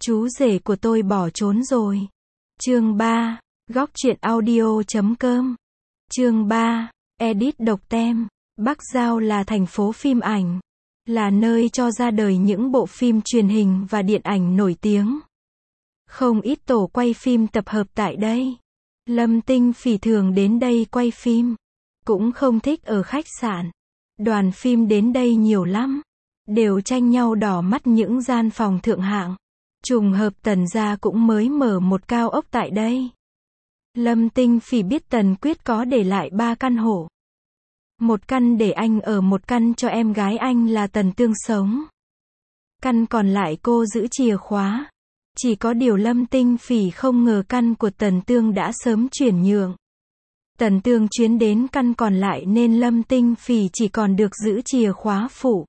Chú rể của tôi bỏ trốn rồi. Chương 3, góc truyện audio.com. Chương 3, edit độc tem. Bắc Giao là thành phố phim ảnh, là nơi cho ra đời những bộ phim truyền hình và điện ảnh nổi tiếng. Không ít tổ quay phim tập hợp tại đây. Lâm Tinh Phỉ thường đến đây quay phim, cũng không thích ở khách sạn. Đoàn phim đến đây nhiều lắm, đều tranh nhau đỏ mắt những gian phòng thượng hạng. Trùng hợp Tần gia cũng mới mở một cao ốc tại đây. Lâm Tinh Phỉ biết Tần Quyết có để lại 3 căn hộ. Một căn để anh ở, một căn cho em gái anh là Tần Tương sống. Căn còn lại cô giữ chìa khóa. Chỉ có điều Lâm Tinh Phỉ không ngờ căn của Tần Tương đã sớm chuyển nhượng. Tần Tương chuyến đến căn còn lại nên Lâm Tinh Phỉ chỉ còn được giữ chìa khóa phụ.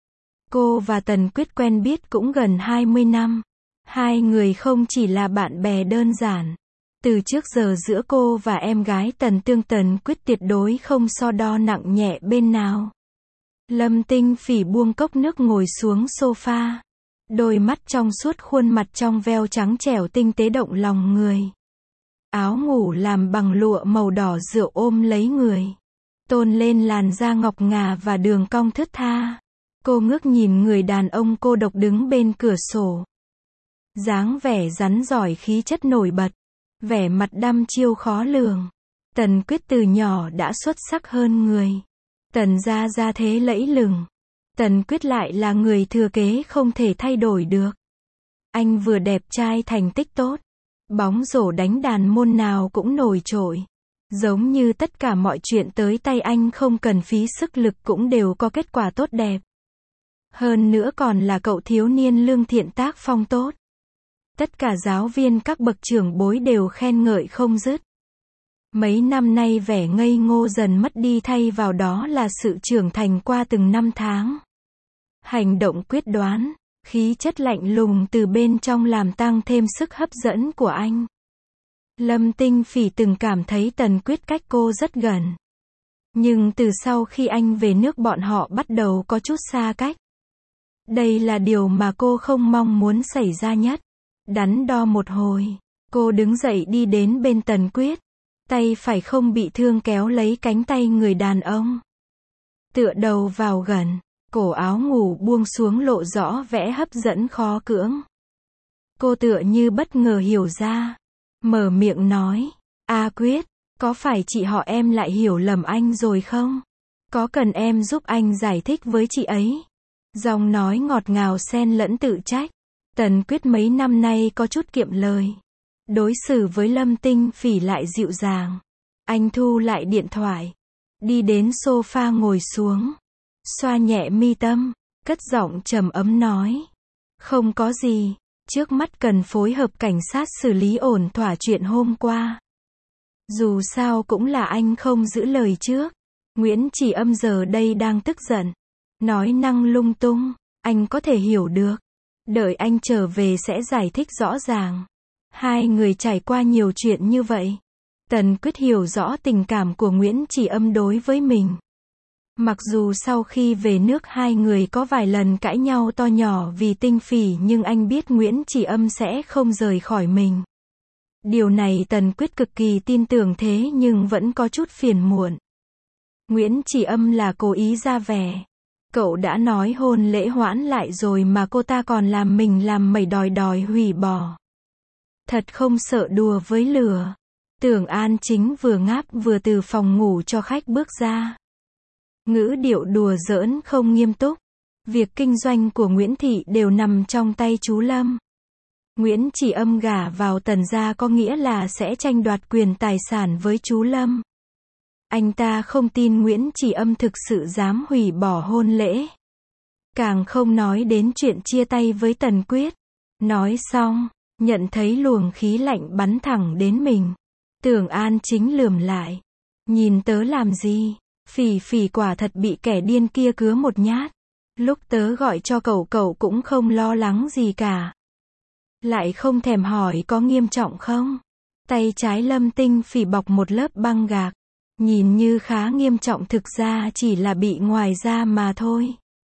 Cô và Tần Quyết quen biết cũng gần 20 năm. Hai người không chỉ là bạn bè đơn giản. Từ trước giờ giữa cô và em gái Tần Tương, Tần Quyết tuyệt đối không so đo nặng nhẹ bên nào. Lâm Tinh Phỉ buông cốc nước ngồi xuống sofa. Đôi mắt trong suốt, khuôn mặt trong veo trắng trẻo tinh tế động lòng người. Áo ngủ làm bằng lụa màu đỏ rượu ôm lấy người, tôn lên làn da ngọc ngà và đường cong thướt tha. Cô ngước nhìn người đàn ông cô độc đứng bên cửa sổ. Dáng vẻ rắn giỏi, khí chất nổi bật, vẻ mặt đăm chiêu khó lường. Tần Quyết từ nhỏ đã xuất sắc hơn người. Tần gia gia thế lẫy lừng. Tần Quyết lại là người thừa kế không thể thay đổi được. Anh vừa đẹp trai, thành tích tốt, bóng rổ đánh đàn môn nào cũng nổi trội. Giống như tất cả mọi chuyện tới tay anh không cần phí sức lực cũng đều có kết quả tốt đẹp. Hơn nữa còn là cậu thiếu niên lương thiện, tác phong tốt. Tất cả giáo viên, các bậc trưởng bối đều khen ngợi không dứt. Mấy năm nay vẻ ngây ngô dần mất đi, thay vào đó là sự trưởng thành qua từng năm tháng. Hành động quyết đoán, khí chất lạnh lùng từ bên trong làm tăng thêm sức hấp dẫn của anh. Lâm Tinh Phỉ từng cảm thấy Tần Quyết cách cô rất gần. Nhưng từ sau khi anh về nước bọn họ bắt đầu có chút xa cách. Đây là điều mà cô không mong muốn xảy ra nhất. Đắn đo một hồi, cô đứng dậy đi đến bên Tần Quyết. Tay phải không bị thương kéo lấy cánh tay người đàn ông. Tựa đầu vào gần, cổ áo ngủ buông xuống lộ rõ vẻ hấp dẫn khó cưỡng. Cô tựa như bất ngờ hiểu ra. Mở miệng nói, "A Quyết, có phải chị họ em lại hiểu lầm anh rồi không? Có cần em giúp anh giải thích với chị ấy?" Giọng nói ngọt ngào xen lẫn tự trách. Tần Quyết mấy năm nay có chút kiệm lời. Đối xử với Lâm Tinh Phỉ lại dịu dàng. Anh thu lại điện thoại, đi đến sofa ngồi xuống, xoa nhẹ mi tâm, cất giọng trầm ấm nói, "Không có gì, trước mắt cần phối hợp cảnh sát xử lý ổn thỏa chuyện hôm qua. Dù sao cũng là anh không giữ lời trước. Nguyễn Chỉ Âm giờ đây đang tức giận, nói năng lung tung, anh có thể hiểu được. Đợi anh trở về sẽ giải thích rõ ràng. Hai người trải qua nhiều chuyện như vậy. Tần Quyết hiểu rõ tình cảm của Nguyễn Chỉ Âm đối với mình. Mặc dù sau khi về nước hai người có vài lần cãi nhau to nhỏ vì Tinh Phỉ, nhưng anh biết Nguyễn Chỉ Âm sẽ không rời khỏi mình. Điều này Tần Quyết cực kỳ tin tưởng, thế nhưng vẫn có chút phiền muộn. Nguyễn Chỉ Âm là cố ý ra vẻ. Cậu đã nói hôn lễ hoãn lại rồi mà cô ta còn làm mình làm mẩy đòi hủy bỏ. Thật không sợ đùa với lửa." Tưởng An Chính vừa ngáp vừa từ phòng ngủ cho khách bước ra. Ngữ điệu đùa giỡn không nghiêm túc. Việc kinh doanh của Nguyễn Thị đều nằm trong tay chú Lâm. Nguyễn Chỉ Âm gả vào Tần gia có nghĩa là sẽ tranh đoạt quyền tài sản với chú Lâm. Anh ta không tin Nguyễn Chỉ Âm thực sự dám hủy bỏ hôn lễ. Càng không nói đến chuyện chia tay với Tần Quyết. Nói xong, nhận thấy luồng khí lạnh bắn thẳng đến mình. Tưởng An Chính lườm lại. "Nhìn tớ làm gì? Phỉ Phỉ quả thật bị kẻ điên kia cứa một nhát. Lúc tớ gọi cho cậu cũng không lo lắng gì cả. Lại không thèm hỏi có nghiêm trọng không?" Tay trái Lâm Tinh Phỉ bọc một lớp băng gạc. Nhìn như khá nghiêm trọng, thực ra chỉ là bị ngoài da mà thôi.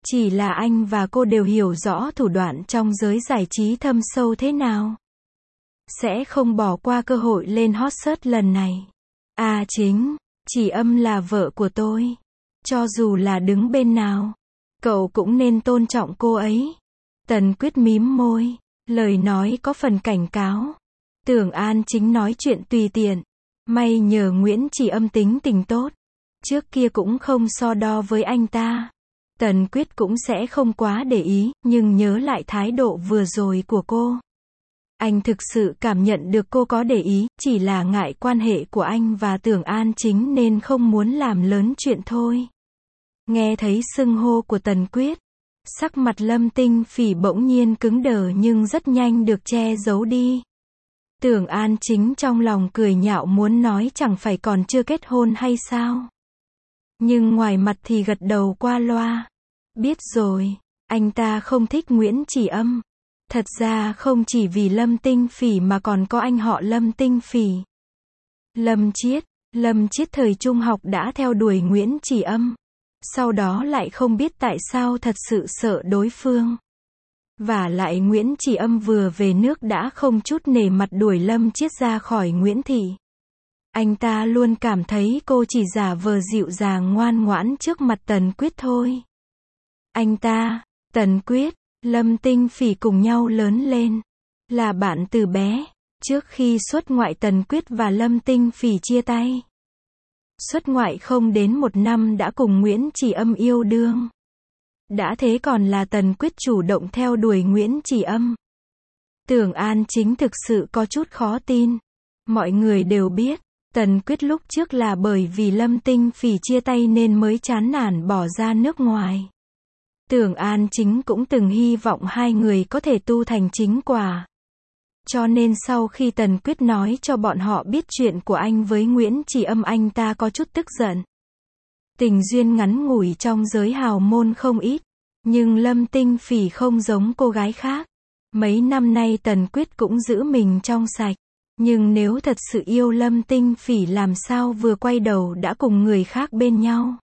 Chỉ là anh và cô đều hiểu rõ thủ đoạn trong giới giải trí thâm sâu thế nào. Sẽ không bỏ qua cơ hội lên hot search lần này. À chính, Chỉ Âm là vợ của tôi. Cho dù là đứng bên nào, cậu cũng nên tôn trọng cô ấy. Tần Quyết mím môi, lời nói có phần cảnh cáo. Tưởng An Chính nói chuyện tùy tiện. May nhờ Nguyễn Chỉ Âm tính tình tốt. Trước kia cũng không so đo với anh ta. Tần Quyết cũng sẽ không quá để ý, nhưng nhớ lại thái độ vừa rồi của cô. Anh thực sự cảm nhận được cô có để ý, chỉ là ngại quan hệ của anh và Tưởng An Chính nên không muốn làm lớn chuyện thôi. Nghe thấy xưng hô của Tần Quyết, sắc mặt Lâm Tinh Phỉ bỗng nhiên cứng đờ nhưng rất nhanh được che giấu đi. Tưởng An Chính trong lòng cười nhạo muốn nói chẳng phải còn chưa kết hôn hay sao. Nhưng ngoài mặt thì gật đầu qua loa. Biết rồi, anh ta không thích Nguyễn Chỉ Âm. Thật ra không chỉ vì Lâm Tinh Phỉ mà còn có anh họ Lâm Tinh Phỉ. Lâm Chiết thời trung học đã theo đuổi Nguyễn Chỉ Âm. Sau đó lại không biết tại sao thật sự sợ đối phương. Vả lại Nguyễn Chỉ Âm vừa về nước đã không chút nể mặt đuổi Lâm Chiết ra khỏi Nguyễn thị. Anh ta luôn cảm thấy cô chỉ giả vờ dịu dàng ngoan ngoãn trước mặt Tần Quyết thôi. Anh ta, Tần Quyết, Lâm Tinh Phỉ cùng nhau lớn lên. Là bạn từ bé. Trước khi xuất ngoại Tần Quyết và Lâm Tinh Phỉ chia tay. Xuất ngoại không đến 1 năm đã cùng Nguyễn Chỉ Âm yêu đương. Đã thế còn là Tần Quyết chủ động theo đuổi Nguyễn Chỉ Âm. Tưởng An Chính thực sự có chút khó tin. Mọi người đều biết, Tần Quyết lúc trước là bởi vì Lâm Tinh Phỉ chia tay nên mới chán nản bỏ ra nước ngoài. Tưởng An Chính cũng từng hy vọng hai người có thể tu thành chính quả. Cho nên sau khi Tần Quyết nói cho bọn họ biết chuyện của anh với Nguyễn Chỉ Âm, anh ta có chút tức giận. Tình duyên ngắn ngủi trong giới hào môn không ít. Nhưng Lâm Tinh Phỉ không giống cô gái khác. Mấy năm nay Tần Quyết cũng giữ mình trong sạch. Nhưng nếu thật sự yêu Lâm Tinh Phỉ làm sao vừa quay đầu đã cùng người khác bên nhau.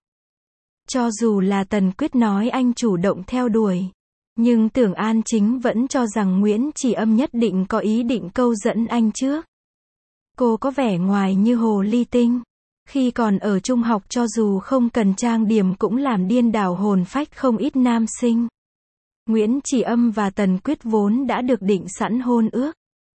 Cho dù là Tần Quyết nói anh chủ động theo đuổi. Nhưng Tưởng An Chính vẫn cho rằng Nguyễn Chỉ Âm nhất định có ý định câu dẫn anh trước. Cô có vẻ ngoài như hồ ly tinh. Khi còn ở trung học cho dù không cần trang điểm cũng làm điên đảo hồn phách không ít nam sinh. Nguyễn Chỉ Âm và Tần Quyết vốn đã được định sẵn hôn ước.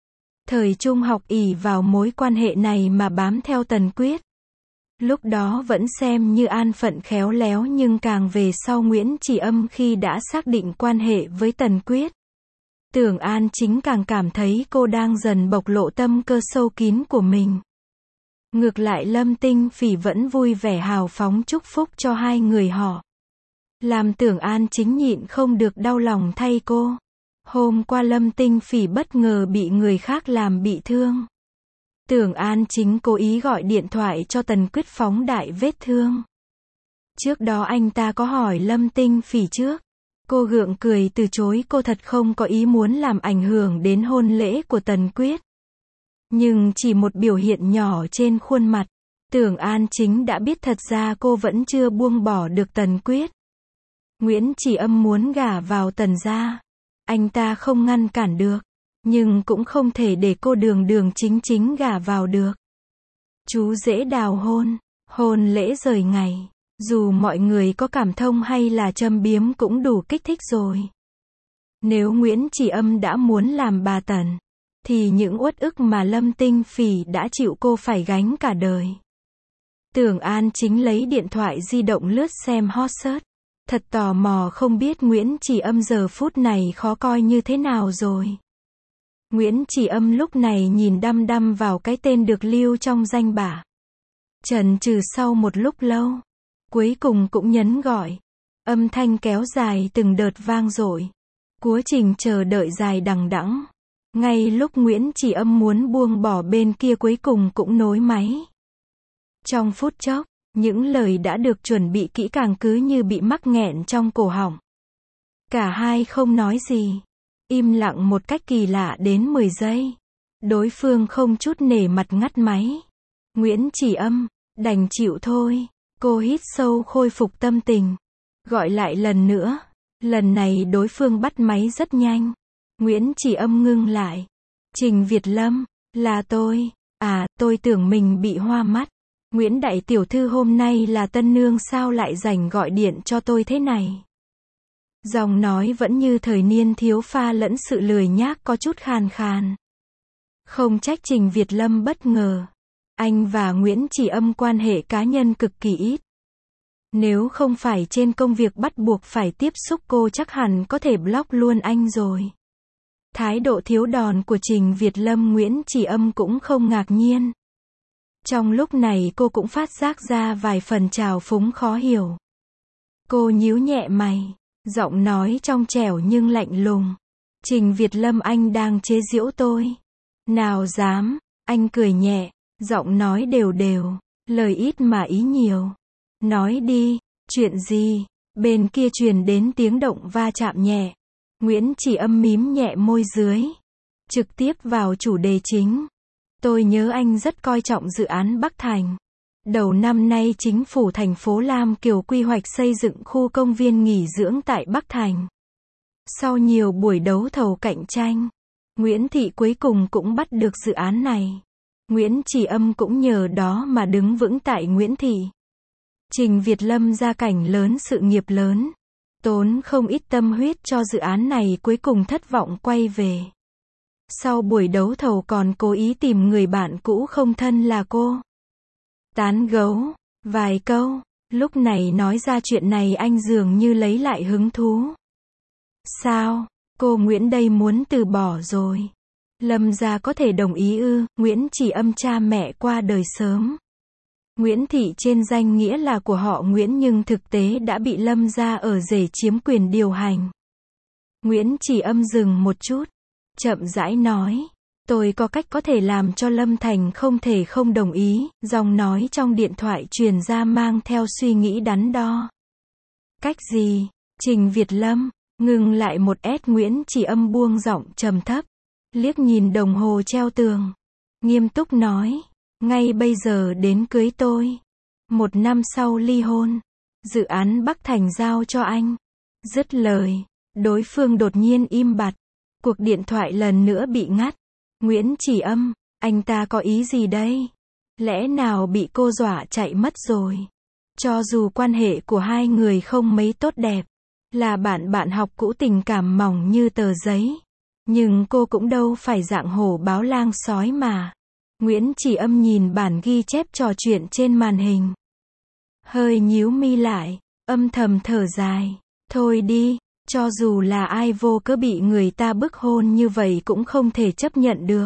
Thời trung học ỷ vào mối quan hệ này mà bám theo Tần Quyết. Lúc đó vẫn xem như an phận khéo léo nhưng càng về sau Nguyễn Chỉ Âm khi đã xác định quan hệ với Tần Quyết. Tưởng An Chính càng cảm thấy cô đang dần bộc lộ tâm cơ sâu kín của mình. Ngược lại Lâm Tinh Phỉ vẫn vui vẻ hào phóng chúc phúc cho hai người họ. Làm Tưởng An Chính nhịn không được đau lòng thay cô. Hôm qua Lâm Tinh Phỉ bất ngờ bị người khác làm bị thương. Tưởng An Chính cố ý gọi điện thoại cho Tần Quyết phóng đại vết thương. Trước đó anh ta có hỏi Lâm Tinh Phỉ trước. Cô gượng cười từ chối, cô thật không có ý muốn làm ảnh hưởng đến hôn lễ của Tần Quyết. Nhưng chỉ một biểu hiện nhỏ trên khuôn mặt, Tưởng An Chính đã biết thật ra cô vẫn chưa buông bỏ được Tần Quyết. Nguyễn Chỉ Âm muốn gả vào Tần gia. Anh ta không ngăn cản được. Nhưng cũng không thể để cô đường đường chính chính gả vào được. Chú rể đào hôn. Hôn lễ rời ngày. Dù mọi người có cảm thông hay là châm biếm cũng đủ kích thích rồi. Nếu Nguyễn Chỉ Âm đã muốn làm bà Tần, thì những uất ức mà Lâm Tinh Phỉ đã chịu cô phải gánh cả đời. Tưởng An Chính lấy điện thoại di động lướt xem hot search. Thật tò mò không biết Nguyễn Chỉ Âm giờ phút này khó coi như thế nào rồi. Nguyễn Chỉ Âm lúc này nhìn đăm đăm vào cái tên được lưu trong danh bạ. Chần chừ sau một lúc lâu, cuối cùng cũng nhấn gọi. Âm thanh kéo dài từng đợt vang dội. Quá trình chờ đợi dài đằng đẵng. Ngay lúc Nguyễn Chỉ Âm muốn buông bỏ bên kia cuối cùng cũng nối máy. Trong phút chốc, những lời đã được chuẩn bị kỹ càng cứ như bị mắc nghẹn trong cổ họng. Cả hai không nói gì. Im lặng một cách kỳ lạ đến 10 giây. Đối phương không chút nể mặt ngắt máy. Nguyễn Chỉ Âm, đành chịu thôi. Cô hít sâu khôi phục tâm tình. Gọi lại lần nữa, Lần này đối phương bắt máy rất nhanh. Nguyễn Chỉ Âm ngưng lại. Trình Việt Lâm, là tôi. À, tôi tưởng mình bị hoa mắt. Nguyễn đại tiểu thư hôm nay là tân nương sao lại rảnh gọi điện cho tôi thế này? Giọng nói vẫn như thời niên thiếu pha lẫn sự lười nhác có chút khàn khàn. Không trách Trình Việt Lâm bất ngờ. Anh và Nguyễn Chỉ Âm quan hệ cá nhân cực kỳ ít. Nếu không phải trên công việc bắt buộc phải tiếp xúc cô chắc hẳn có thể block luôn anh rồi. Thái độ thiếu đòn của Trình Việt Lâm Nguyễn Chỉ Âm cũng không ngạc nhiên. Trong lúc này cô cũng phát giác ra vài phần trào phúng khó hiểu. Cô nhíu nhẹ mày, giọng nói trong trẻo nhưng lạnh lùng. Trình Việt Lâm anh đang chế giễu tôi. Nào dám, anh cười nhẹ, giọng nói đều đều, lời ít mà ý nhiều. Nói đi, chuyện gì? Bên kia truyền đến tiếng động va chạm nhẹ. Nguyễn Chỉ Âm mím nhẹ môi dưới. Trực tiếp vào chủ đề chính. Tôi nhớ anh rất coi trọng dự án Bắc Thành. Đầu năm nay chính phủ thành phố Lam Kiều quy hoạch xây dựng khu công viên nghỉ dưỡng tại Bắc Thành. Sau nhiều buổi đấu thầu cạnh tranh, Nguyễn Thị cuối cùng cũng bắt được dự án này. Nguyễn Chỉ Âm cũng nhờ đó mà đứng vững tại Nguyễn Thị. Trình Việt Lâm gia cảnh lớn sự nghiệp lớn. Tốn không ít tâm huyết cho dự án này cuối cùng thất vọng quay về. Sau buổi đấu thầu còn cố ý tìm người bạn cũ không thân là cô. Tán gấu, vài câu, lúc này nói ra chuyện này anh dường như lấy lại hứng thú. Sao, cô Nguyễn đây muốn từ bỏ rồi? Lâm gia có thể đồng ý ư? Nguyễn Chỉ Âm cha mẹ qua đời sớm. Nguyễn Thị trên danh nghĩa là của họ Nguyễn nhưng thực tế đã bị Lâm gia ở rể chiếm quyền điều hành. Nguyễn Chỉ Âm dừng một chút, chậm rãi nói, tôi có cách có thể làm cho Lâm Thành không thể không đồng ý, giọng nói trong điện thoại truyền ra mang theo suy nghĩ đắn đo. Cách gì? Trình Việt Lâm, ngừng lại một s Nguyễn Chỉ Âm buông giọng trầm thấp, liếc nhìn đồng hồ treo tường, nghiêm túc nói, ngay bây giờ đến cưới tôi. 1 năm sau ly hôn, dự án Bắc Thành giao cho anh. Dứt lời, đối phương đột nhiên im bặt. Cuộc điện thoại lần nữa bị ngắt. Nguyễn Chỉ Âm, anh ta có ý gì đây? Lẽ nào bị cô dọa chạy mất rồi? Cho dù quan hệ của hai người không mấy tốt đẹp, là bạn học cũ tình cảm mỏng như tờ giấy, nhưng cô cũng đâu phải dạng hổ báo lang sói mà. Nguyễn Chỉ Âm nhìn bản ghi chép trò chuyện trên màn hình. Hơi nhíu mi lại, âm thầm thở dài. Thôi đi, cho dù là ai vô cớ bị người ta bức hôn như vậy cũng không thể chấp nhận được.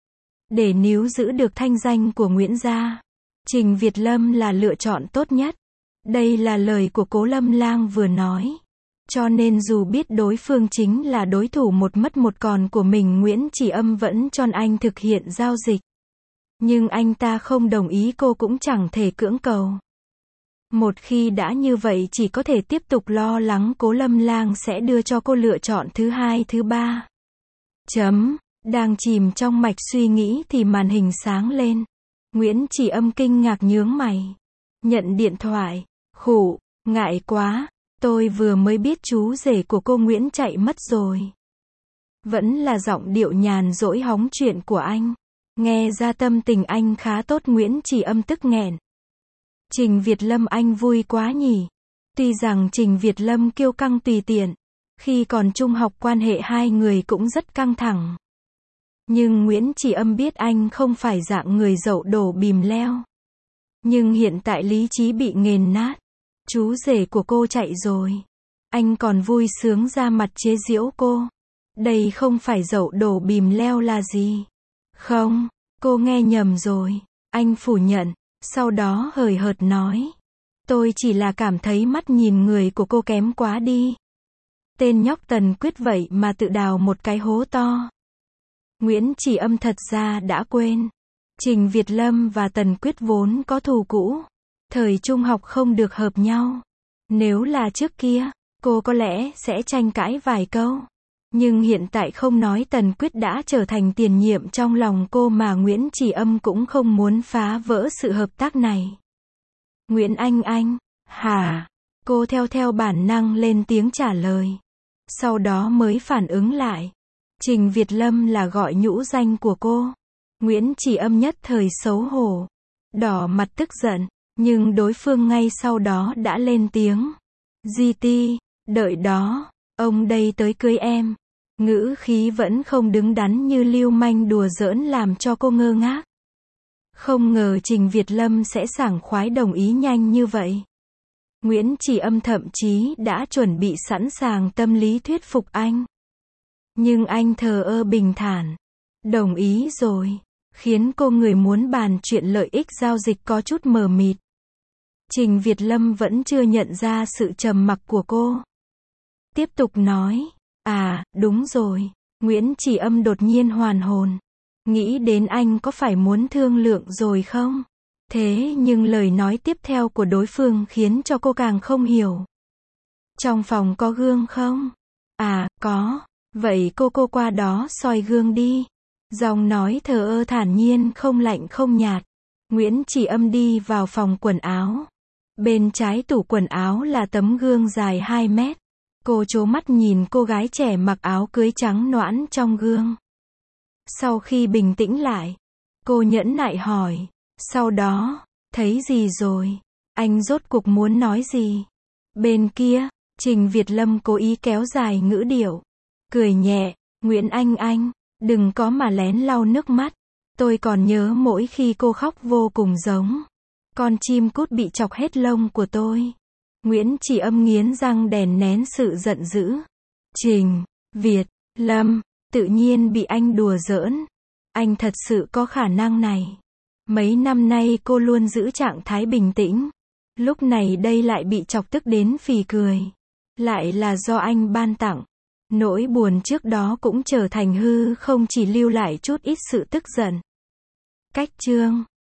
Để níu giữ được thanh danh của Nguyễn gia, Trình Việt Lâm là lựa chọn tốt nhất. Đây là lời của Cố Lâm Lang vừa nói. Cho nên dù biết đối phương chính là đối thủ một mất một còn của mình Nguyễn Chỉ Âm vẫn cho anh thực hiện giao dịch. Nhưng anh ta không đồng ý cô cũng chẳng thể cưỡng cầu. Một khi đã như vậy chỉ có thể tiếp tục lo lắng Cố Lâm Lang sẽ đưa cho cô lựa chọn thứ hai thứ ba. Đang chìm trong mạch suy nghĩ thì màn hình sáng lên. Nguyễn Chỉ Âm kinh ngạc nhướng mày. Nhận điện thoại. Khụ, ngại quá. Tôi vừa mới biết chú rể của cô Nguyễn chạy mất rồi. Vẫn là giọng điệu nhàn dỗi hóng chuyện của anh. Nghe ra tâm tình anh khá tốt. Nguyễn Chỉ Âm tức nghẹn. Trình Việt Lâm anh vui quá nhỉ. Tuy rằng Trình Việt Lâm kiêu căng tùy tiện. Khi còn trung học quan hệ hai người cũng rất căng thẳng. Nhưng Nguyễn Chỉ Âm biết anh không phải dạng người dậu đổ bìm leo. Nhưng hiện tại lý trí bị nghiền nát. Chú rể của cô chạy rồi. Anh còn vui sướng ra mặt chế giễu cô. Đây không phải dậu đổ bìm leo là gì? Không, cô nghe nhầm rồi. Anh phủ nhận. Sau đó hời hợt nói. Tôi chỉ là cảm thấy mắt nhìn người của cô kém quá đi. Tên nhóc Tần Quyết vậy mà tự đào một cái hố to. Nguyễn Chỉ Âm thật ra đã quên. Trình Việt Lâm và Tần Quyết vốn có thù cũ. Thời trung học không được hợp nhau. Nếu là trước kia, cô có lẽ sẽ tranh cãi vài câu. Nhưng hiện tại không nói Tần Quyết đã trở thành tiền nhiệm trong lòng cô mà Nguyễn Chỉ Âm cũng không muốn phá vỡ sự hợp tác này. Nguyễn Anh, hả? Cô theo bản năng lên tiếng trả lời. Sau đó mới phản ứng lại. Trình Việt Lâm là gọi nhũ danh của cô. Nguyễn Chỉ Âm nhất thời xấu hổ, đỏ mặt tức giận, nhưng đối phương ngay sau đó đã lên tiếng. GT, đợi đó, ông đây tới cưới em. Ngữ khí vẫn không đứng đắn như lưu manh đùa giỡn làm cho cô ngơ ngác. Không ngờ Trình Việt Lâm sẽ sảng khoái đồng ý nhanh như vậy. Nguyễn Chỉ Âm thậm chí đã chuẩn bị sẵn sàng tâm lý thuyết phục anh. Nhưng anh thờ ơ bình thản. Đồng ý rồi. Khiến cô người muốn bàn chuyện lợi ích giao dịch có chút mờ mịt. Trình Việt Lâm vẫn chưa nhận ra sự trầm mặc của cô. Tiếp tục nói. À, đúng rồi. Nguyễn Chỉ Âm đột nhiên hoàn hồn. Nghĩ đến anh có phải muốn thương lượng rồi không? Thế nhưng lời nói tiếp theo của đối phương khiến cho cô càng không hiểu. Trong phòng có gương không? À, có. Vậy cô qua đó soi gương đi. Giọng nói thờ ơ thản nhiên không lạnh không nhạt. Nguyễn Chỉ Âm đi vào phòng quần áo. Bên trái tủ quần áo là tấm gương dài 2 mét. Cô trố mắt nhìn cô gái trẻ mặc áo cưới trắng nõn trong gương. Sau khi bình tĩnh lại, cô nhẫn nại hỏi. Sau đó, thấy gì rồi? Anh rốt cuộc muốn nói gì? Bên kia, Trình Việt Lâm cố ý kéo dài ngữ điệu. Cười nhẹ, Nguyễn Anh, đừng có mà lén lau nước mắt. Tôi còn nhớ mỗi khi cô khóc vô cùng giống con chim cút bị chọc hết lông của tôi. Nguyễn Chỉ Âm nghiến răng đè nén sự giận dữ. Trình Việt Lâm, tự nhiên bị anh đùa giỡn. Anh thật sự có khả năng này. Mấy năm nay cô luôn giữ trạng thái bình tĩnh. Lúc này đây lại bị chọc tức đến phì cười. Lại là do anh ban tặng. Nỗi buồn trước đó cũng trở thành hư không, chỉ lưu lại chút ít sự tức giận. Cách chương